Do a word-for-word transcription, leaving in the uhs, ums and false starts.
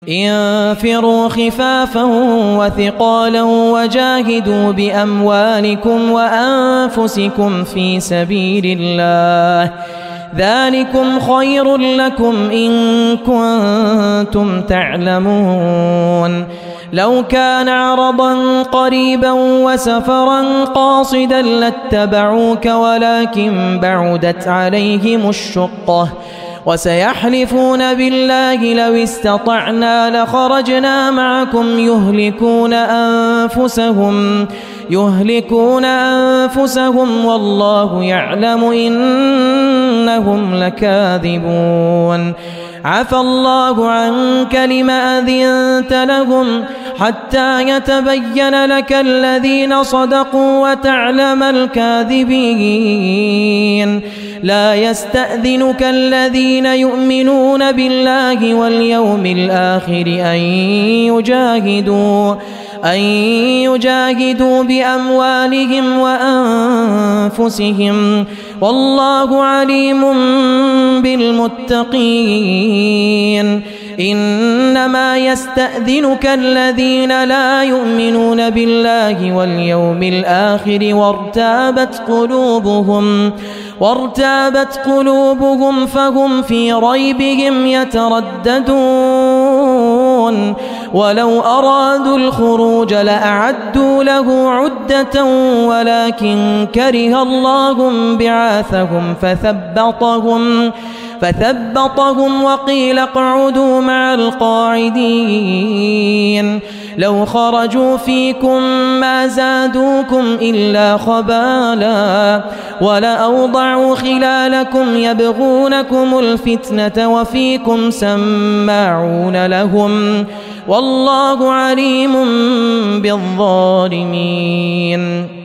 انفروا خفافا وثقالا وجاهدوا بأموالكم وأنفسكم في سبيل الله ذلكم خير لكم إن كنتم تعلمون لو كان عرضا قريبا وسفرا قاصدا لاتبعوك ولكن بعدت عليهم الشقة وسيحلفون بالله لو استطعنا لخرجنا معكم يهلكون أنفسهم يهلكون أنفسهم والله يعلم إنهم لكاذبون عفى الله عنك لما أذنت لهم حتى يتبين لك الذين صدقوا وتعلم الكاذبين لا يستأذنك الذين يؤمنون بالله واليوم الآخر أن يجاهدوا أن يجاهدوا بأموالهم وأنفسهم والله عليم بالمتقين إنما يستأذنك الذين لا يؤمنون بالله واليوم الآخر وارتابت قلوبهم وارتابت قلوبهم فهم في ريبهم يترددون ولو أرادوا الخروج لأعدوا له عدة ولكن كره الله بعاثهم فثبطهم فثبطهم وقيل اقعدوا مع القاعدين لو خرجوا فيكم ما زادوكم إلا خبالا ولأوضعوا خلالكم يبغونكم الفتنة وفيكم سماعون لهم والله عليم بالظالمين